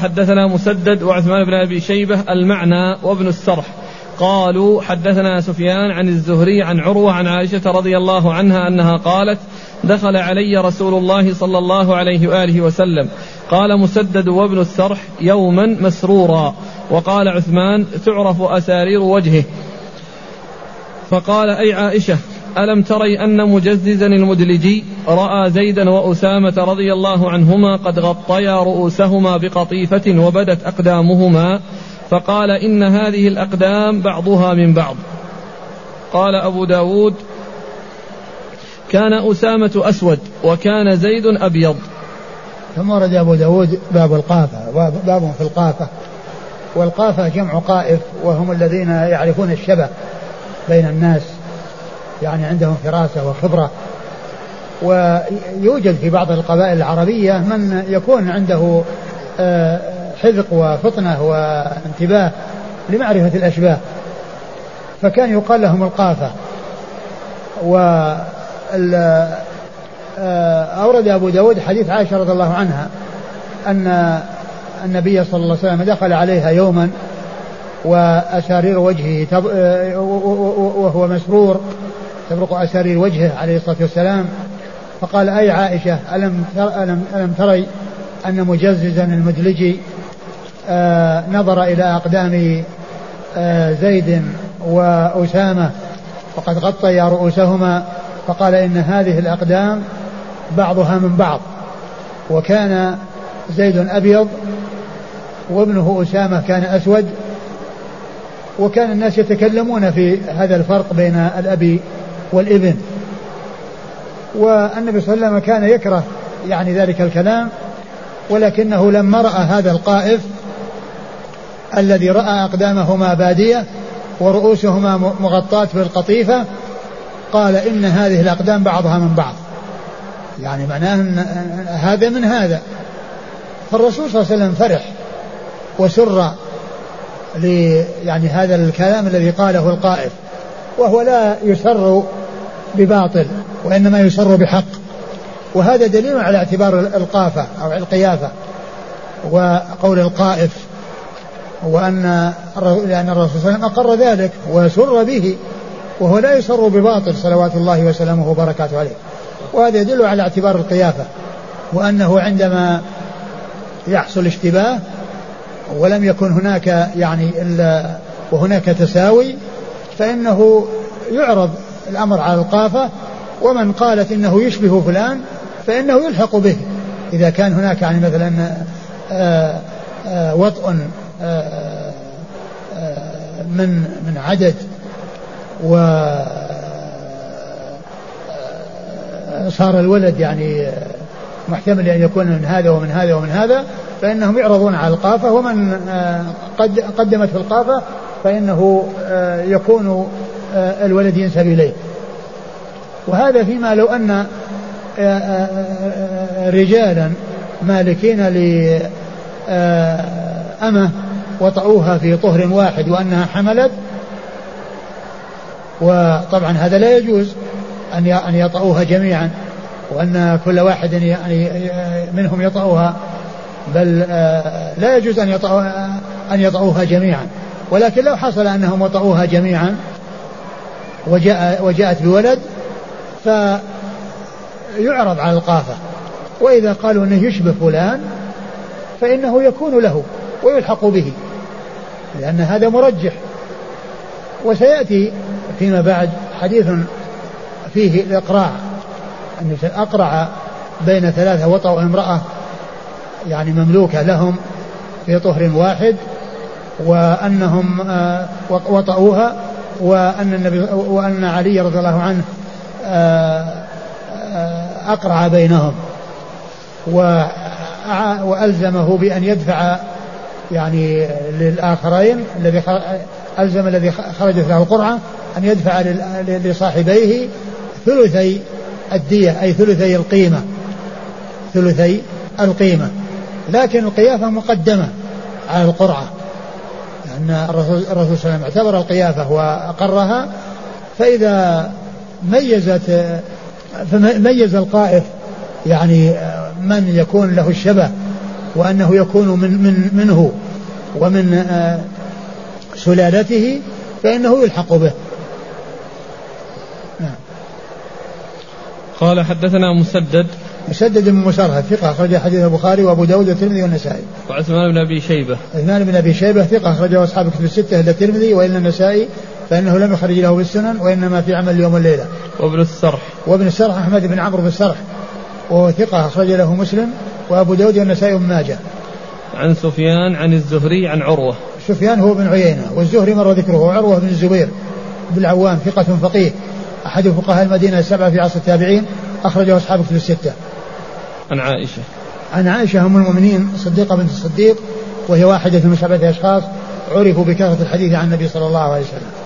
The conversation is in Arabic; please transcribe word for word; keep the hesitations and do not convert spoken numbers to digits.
حدثنا مسدد وعثمان بن أبي شيبة المعنى وابن السرح قالوا حدثنا سفيان عن الزهري عن عروة عن عائشة رضي الله عنها أنها قالت دخل علي رسول الله صلى الله عليه وآله وسلم. قال مسدد وابن السرح يوما مسرورا. وقال عثمان تعرف أسارير وجهه. فقال أي عائشة ألم تري أن مجززا المدلجي رأى زيدا وأسامة رضي الله عنهما قد غطيا رؤوسهما بقطيفة وبدت أقدامهما؟ فقال إن هذه الأقدام بعضها من بعض. قال أبو داود كان أسامة أسود وكان زيد أبيض. ثم ورد أبو داود باب القافة، باب في القافة. والقافة جمع قائف، وهم الذين يعرفون الشبه بين الناس، يعني عندهم فراسة وخبرة. ويوجد في بعض القبائل العربية من يكون عنده حذق وفطنة وانتباه لمعرفة الأشباه، فكان يقال لهم القافة. وأورد أبو داود حديث عائشة رضي الله عنها أن النبي صلى الله عليه وسلم دخل عليها يوما وأسارير وجهه وهو مسرور تبرق أسارير وجهه عليه الصلاة والسلام. فقال أي عائشة ألم, ألم, ألم تري أن مجززا المدلجي آه نظر إلى أقدام آه زيد وأسامة وقد غطيا رؤوسهما؟ فقال إن هذه الأقدام بعضها من بعض، وكان زيد أبيض وابنه أسامة كان أسود. وكان الناس يتكلمون في هذا الفرق بين الأب والابن، والنبي صلى الله عليه وسلم كان يكره يعني ذلك الكلام، ولكنه لما رأى هذا القائف الذي رأى أقدامهما بادية ورؤوسهما مغطاة بالقطيفة قال إن هذه الأقدام بعضها من بعض، يعني معناه أن هذا من هذا. فالرسول صلى الله عليه وسلم فرح وسر يعني هذا الكلام الذي قاله القائف، وهو لا يسر بباطل وإنما يسر بحق. وهذا دليل على اعتبار القافة أو القيافة وقول القائف، وأن لأن الرسول صلى الله عليه وسلم أقر ذلك وسر به، وهو لا يسر بباطل صلوات الله وسلامه وبركاته عليه. وهذا يدل على اعتبار القيافة، وأنه عندما يحصل اشتباه ولم يكن هناك يعني إلا وهناك تساوي فإنه يعرض الأمر على القافة، ومن قالت إنه يشبه فلان فإنه يلحق به إذا كان هناك يعني مثلا آآ آآ وطء آآ من من عدد وصار الولد يعني محتمل أن يكون من هذا ومن هذا ومن هذا، فإنهم يعرضون على القافة، ومن قد قدمت في القافة فإنه يكون الولد ينسب إليه. وهذا فيما لو أن رجالا مالكين لأمة وطأوها في طهر واحد وأنها حملت، وطبعا هذا لا يجوز أن يطأوها جميعا وأن كل واحد يعني منهم يطأوها، بل لا يجوز أن يطأوها, أن يطأوها جميعا. ولكن لو حصل أنهم وطأوها جميعا وجاء وجاءت بولد فيعرض على القافة، وإذا قالوا أنه يشبه فلان فإنه يكون له ويلحق به، لأن هذا مرجح. وسيأتي فيما بعد حديث فيه الإقراع، أن أقرع بين ثلاثة وطأوا امرأة يعني مملوكة لهم في طهر واحد، وأنهم وطأوها، وأن النبي وأن علي رضي الله عنه أقرع بينهم وألزمه بأن يدفع يعني للآخرين، الذي ألزم الذي خرجت له القرعة أن يدفع لصاحبيه ثلثي الدية، أي ثلثي القيمة ثلثي القيمة لكن القيافة مقدمة على القرعة، لأن الرسول صلى الله عليه وسلم اعتبر القيافة وأقرها. فإذا ميزت فميز القائف يعني من يكون له الشبه وأنه يكون من من منه ومن آه سلالته فإنه يلحق به. نعم. قال حدثنا مسدد مسدد بن مسرهد ثقة أخرج حديث البخاري وأبو داود والترمذي والنسائي. وعثمان بن أبي شيبة عثمان بن أبي شيبة ثقة أخرجه أصحاب الكتب الستة إلا الترمذي وإلا النسائي فإنه لم يخرج له بالسنن وإنما في عمل اليوم والليلة. وابن السرح وابن السرح أحمد بن عمرو بن السرح وهو ثقة أخرج له مسلم وأبو داود والنسائي وابن ماجه. عن سفيان عن الزهري عن عروة. سفيان هو بن عيينة والزهري مر ذكره. عروة بن الزبير بن العوام ثقة فقيه أحد فقهاء المدينة السبعة في عصر التابعين أخرجه أصحاب الكتب الستة. عن عائشة عن عائشة أم المؤمنين صديقة بنت الصديق وهي واحدة من سبعة أشخاص عرفوا بكثرة الحديث عن النبي صلى الله عليه وسلم.